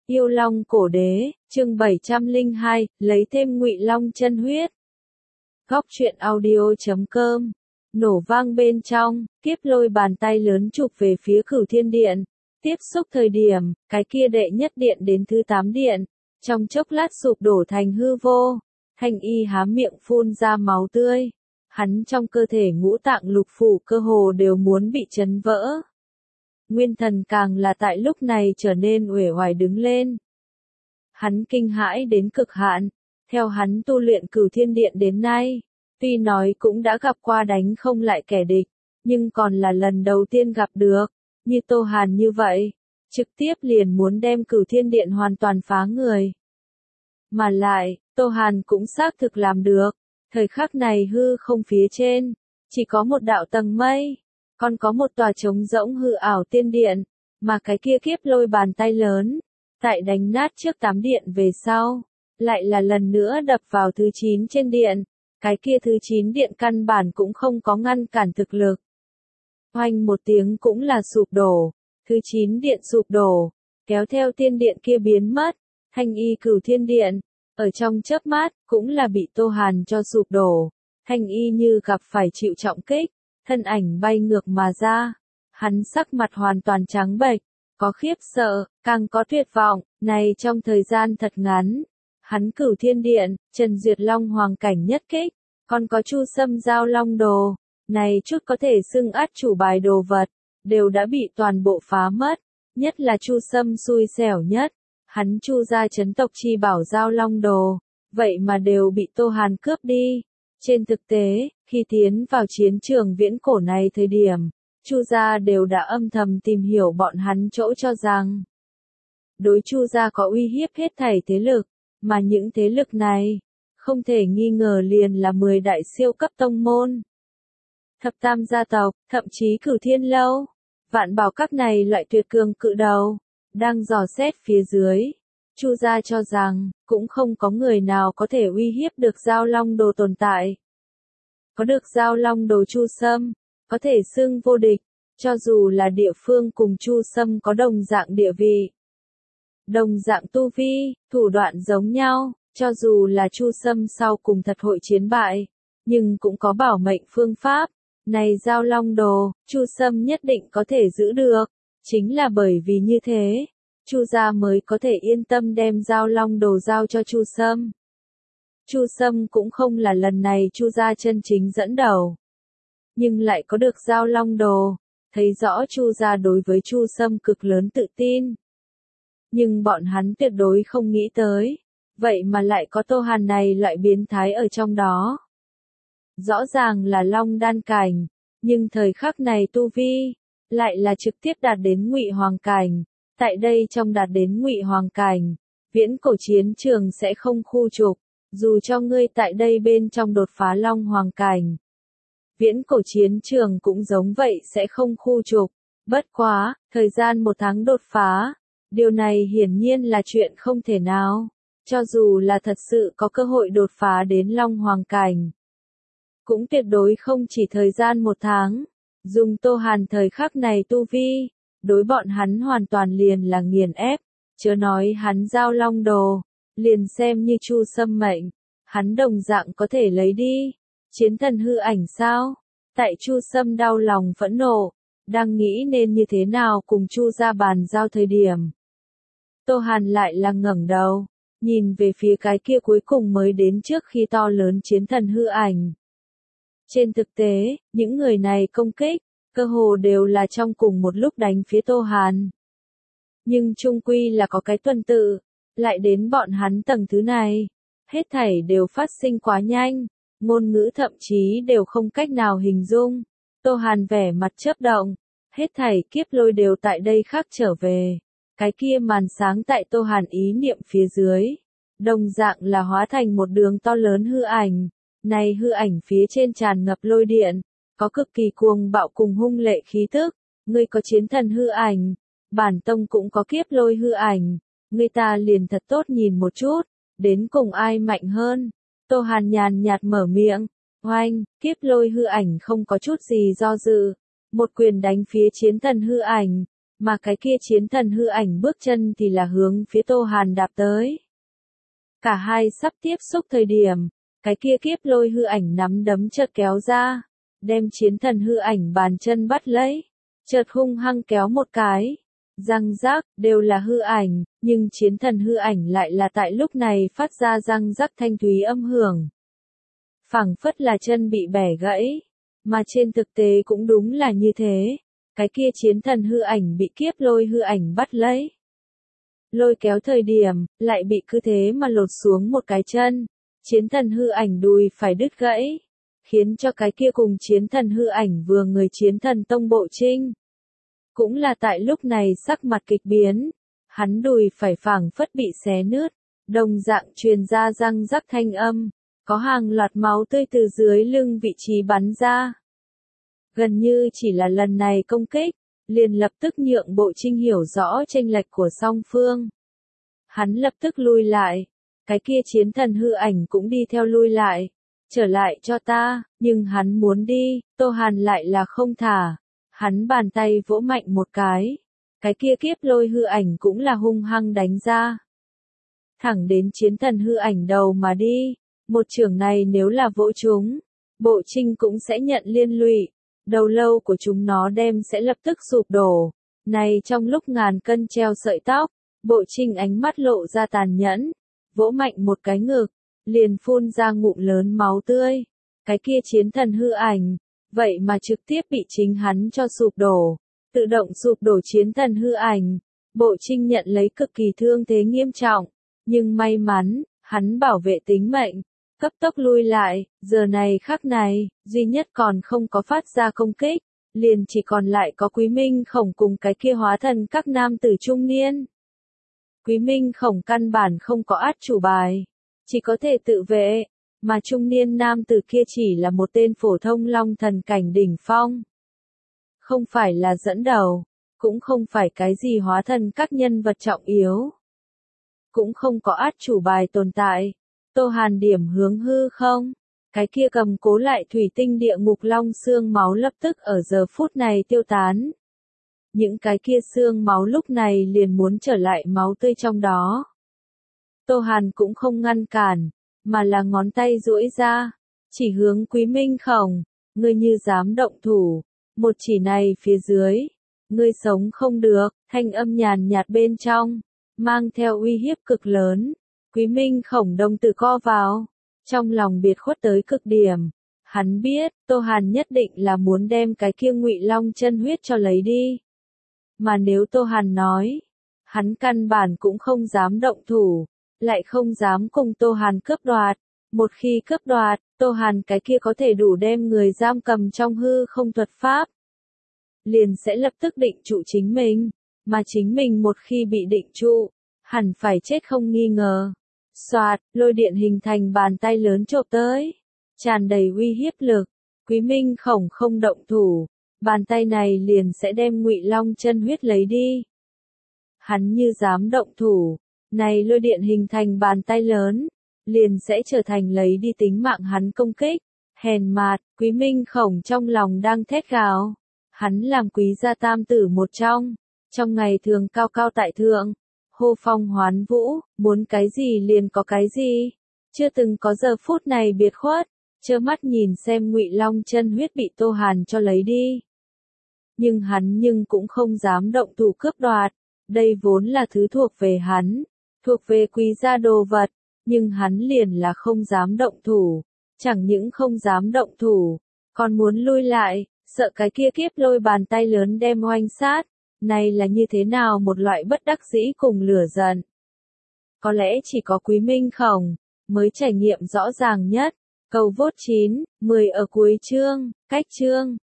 Yêu Long Cổ Đế, chương 702, lấy thêm Ngụy Long chân huyết. Góc truyện audio.com. Nổ vang bên trong, Kiếp Lôi bàn tay lớn chụp về phía Cửu Thiên Điện. Tiếp xúc thời điểm, cái kia đệ nhất điện đến thứ 8 điện, trong chốc lát sụp đổ thành hư vô. Thanh Y há miệng phun ra máu tươi. Hắn trong cơ thể ngũ tạng lục phủ cơ hồ đều muốn bị chấn vỡ. Nguyên Thần càng là tại lúc này trở nên uể oải đứng lên. Hắn kinh hãi đến cực hạn, theo hắn tu luyện Cửu Thiên Điện đến nay, tuy nói cũng đã gặp qua đánh không lại kẻ địch, nhưng còn là lần đầu tiên gặp được, như Tô Hàn như vậy, trực tiếp liền muốn đem Cửu Thiên Điện hoàn toàn phá người. Mà lại, Tô Hàn cũng xác thực làm được, thời khắc này hư không phía trên, chỉ có một đạo tầng mây. Còn có một tòa trống rỗng hư ảo tiên điện, mà cái kia Kiếp Lôi bàn tay lớn, tại đánh nát trước 8 điện về sau, lại là lần nữa đập vào thứ 9 trên điện, cái kia thứ 9 điện căn bản cũng không có ngăn cản thực lực. Oanh một tiếng cũng là sụp đổ, thứ 9 điện sụp đổ, kéo theo tiên điện kia biến mất, Thanh Y Cửu Thiên Điện, ở trong chớp mắt, cũng là bị Tô Hàn cho sụp đổ, Thanh Y như gặp phải chịu trọng kích. Thân ảnh bay ngược mà ra, hắn sắc mặt hoàn toàn trắng bệch, có khiếp sợ, càng có tuyệt vọng, này trong thời gian thật ngắn. Hắn Cửu Thiên Điện, Trần Duyệt Long Hoàng cảnh nhất kích, còn có Chu Sâm Giao Long Đồ, này chút có thể xưng át chủ bài đồ vật, đều đã bị toàn bộ phá mất, nhất là Chu Sâm xui xẻo nhất, hắn Chu gia chấn tộc chi bảo Giao Long Đồ, vậy mà đều bị Tô Hàn cướp đi. Trên thực tế, khi tiến vào chiến trường viễn cổ này thời điểm, Chu gia đều đã âm thầm tìm hiểu bọn hắn chỗ cho rằng đối Chu gia có uy hiếp hết thảy thế lực, mà những thế lực này, không thể nghi ngờ liền là 10 đại siêu cấp tông môn. Thập Tam gia tộc, thậm chí Cửu Thiên Lâu, Vạn Bảo các này loại tuyệt cường cự đầu, đang dò xét phía dưới. Chu gia cho rằng, cũng không có người nào có thể uy hiếp được Giao Long Đồ tồn tại. Có được Giao Long Đồ Chu Sâm, có thể xưng vô địch, cho dù là địa phương cùng Chu Sâm có đồng dạng địa vị. Đồng dạng tu vi, thủ đoạn giống nhau, cho dù là Chu Sâm sau cùng thật hội chiến bại, nhưng cũng có bảo mệnh phương pháp. Này Giao Long Đồ, Chu Sâm nhất định có thể giữ được, chính là bởi vì như thế. Chu gia mới có thể yên tâm đem Giao Long Đồ giao cho Chu Sâm. Chu Sâm cũng không là lần này Chu gia chân chính dẫn đầu, nhưng lại có được Giao Long Đồ, thấy rõ Chu gia đối với Chu Sâm cực lớn tự tin. Nhưng bọn hắn tuyệt đối không nghĩ tới, vậy mà lại có Tô Hàn này loại biến thái ở trong đó. Rõ ràng là Long đan cảnh, nhưng thời khắc này tu vi lại là trực tiếp đạt đến Ngụy Hoàng cảnh. Tại đây trong đạt đến Ngụy Hoàng cảnh, viễn cổ chiến trường sẽ không khu trục, dù cho ngươi tại đây bên trong đột phá Long Hoàng cảnh. Viễn cổ chiến trường cũng giống vậy sẽ không khu trục, bất quá, thời gian 1 tháng đột phá, điều này hiển nhiên là chuyện không thể nào, cho dù là thật sự có cơ hội đột phá đến Long Hoàng cảnh. Cũng tuyệt đối không chỉ thời gian 1 tháng, dùng Tô Hàn thời khắc này tu vi. Đối bọn hắn hoàn toàn liền là nghiền ép, chớ nói hắn Giao Long Đồ, liền xem như Chu Sâm mệnh, hắn đồng dạng có thể lấy đi. Chiến thần hư ảnh sao? Tại Chu Sâm đau lòng phẫn nộ, đang nghĩ nên như thế nào cùng Chu gia bàn giao thời điểm. Tô Hàn lại là ngẩng đầu, nhìn về phía cái kia cuối cùng mới đến trước khi to lớn chiến thần hư ảnh. Trên thực tế, những người này công kích, cơ hồ đều là trong cùng một lúc đánh phía Tô Hàn. Nhưng chung quy là có cái tuần tự, lại đến bọn hắn tầng thứ này. Hết thảy đều phát sinh quá nhanh, ngôn ngữ thậm chí đều không cách nào hình dung. Tô Hàn vẻ mặt chớp động, hết thảy Kiếp Lôi đều tại đây khắc trở về. Cái kia màn sáng tại Tô Hàn ý niệm phía dưới, đồng dạng là hóa thành một đường to lớn hư ảnh. Này hư ảnh phía trên tràn ngập lôi điện, có cực kỳ cuồng bạo cùng hung lệ khí tức, ngươi có chiến thần hư ảnh, bản tông cũng có Kiếp Lôi hư ảnh, ngươi ta liền thật tốt nhìn một chút, đến cùng ai mạnh hơn. Tô Hàn nhàn nhạt mở miệng, oanh, Kiếp Lôi hư ảnh không có chút gì do dự, một quyền đánh phía chiến thần hư ảnh, mà cái kia chiến thần hư ảnh bước chân thì là hướng phía Tô Hàn đạp tới. Cả hai sắp tiếp xúc thời điểm, cái kia kiếp lôi hư ảnh nắm đấm chợt kéo ra, đem chiến thần hư ảnh bàn chân bắt lấy, chợt hung hăng kéo một cái. Răng rác, đều là hư ảnh, nhưng chiến thần hư ảnh lại là tại lúc này phát ra răng rắc thanh thúy âm hưởng. Phảng phất là chân bị bẻ gãy, mà trên thực tế cũng đúng là như thế, cái kia chiến thần hư ảnh bị kiếp lôi hư ảnh bắt lấy. Lôi kéo thời điểm, lại bị cứ thế mà lột xuống một cái chân, chiến thần hư ảnh đùi phải đứt gãy, khiến cho cái kia cùng chiến thần hư ảnh vừa người chiến thần tông Bộ Trinh. Cũng là tại lúc này sắc mặt kịch biến, hắn đùi phải phảng phất bị xé nứt, đồng dạng truyền ra răng rắc thanh âm, có hàng loạt máu tươi từ dưới lưng vị trí bắn ra. Gần như chỉ là lần này công kích, liền lập tức nhượng Bộ Trinh hiểu rõ chênh lệch của song phương. Hắn lập tức lui lại, cái kia chiến thần hư ảnh cũng đi theo lui lại, trở lại cho ta, nhưng hắn muốn đi, Tô Hàn lại là không thả. Hắn bàn tay vỗ mạnh một cái kia kiếp lôi hư ảnh cũng là hung hăng đánh ra. Thẳng đến chiến thần hư ảnh đầu mà đi, một chưởng này nếu là vỗ chúng, Bộ Trinh cũng sẽ nhận liên lụy, đầu lâu của chúng nó đem sẽ lập tức sụp đổ. Này trong lúc ngàn cân treo sợi tóc, Bộ Trinh ánh mắt lộ ra tàn nhẫn, vỗ mạnh một cái ngực, liền phun ra ngụm lớn máu tươi. Cái kia chiến thần hư ảnh, vậy mà trực tiếp bị chính hắn cho sụp đổ, tự động sụp đổ chiến thần hư ảnh. Bộ Trinh nhận lấy cực kỳ thương thế nghiêm trọng, nhưng may mắn, hắn bảo vệ tính mệnh, cấp tốc lui lại, giờ này khắc này, duy nhất còn không có phát ra công kích, liền chỉ còn lại có Quý Minh Khổng cùng cái kia hóa thần các nam tử trung niên. Quý Minh Khổng căn bản không có át chủ bài, chỉ có thể tự vệ, mà trung niên nam tử kia chỉ là một tên phổ thông long thần cảnh đỉnh phong. Không phải là dẫn đầu, cũng không phải cái gì hóa thần các nhân vật trọng yếu. Cũng không có át chủ bài tồn tại. Tô Hàn điểm hướng hư không, cái kia cầm cố lại thủy tinh địa ngục long xương máu lập tức ở giờ phút này tiêu tán. Những cái kia xương máu lúc này liền muốn trở lại máu tươi trong đó. Tô Hàn cũng không ngăn cản, mà là ngón tay duỗi ra, chỉ hướng Quý Minh Khổng, ngươi như dám động thủ, một chỉ này phía dưới, ngươi sống không được, thanh âm nhàn nhạt bên trong, mang theo uy hiếp cực lớn. Quý Minh Khổng đồng tử co vào, trong lòng biệt khuất tới cực điểm. Hắn biết, Tô Hàn nhất định là muốn đem cái kia Ngụy Long chân huyết cho lấy đi. Mà nếu Tô Hàn nói, hắn căn bản cũng không dám động thủ, lại không dám cùng Tô Hàn cướp đoạt. Một khi cướp đoạt, Tô Hàn cái kia có thể đủ đem người giam cầm trong hư không thuật pháp. Liền sẽ lập tức định trụ chính mình, mà chính mình một khi bị định trụ, hẳn phải chết không nghi ngờ. Soạt, lôi điện hình thành bàn tay lớn chộp tới, tràn đầy uy hiếp lực. Quý Minh Khổng không động thủ, bàn tay này liền sẽ đem Ngụy Long chân huyết lấy đi. Hắn như dám động thủ, này lôi điện hình thành bàn tay lớn, liền sẽ trở thành lấy đi tính mạng hắn công kích. Hèn mạt, Quý Minh Khổng trong lòng đang thét gào. Hắn làm Quý gia tam tử một trong ngày thường cao cao tại thượng, hô phong hoán vũ, muốn cái gì liền có cái gì, chưa từng có giờ phút này biệt khuất, trơ mắt nhìn xem Ngụy Long chân huyết bị Tô Hàn cho lấy đi. Nhưng hắn cũng không dám động thủ cướp đoạt, đây vốn là thứ thuộc về hắn, thuộc về Quý gia đồ vật, nhưng hắn liền là không dám động thủ, chẳng những không dám động thủ, còn muốn lui lại, sợ cái kia kiếp lôi bàn tay lớn đem oanh sát. Này là như thế nào một loại bất đắc dĩ cùng lửa giận. Có lẽ chỉ có Quý Minh Khổng mới trải nghiệm rõ ràng nhất. Cầu vote 9, 10 ở cuối chương, cách chương.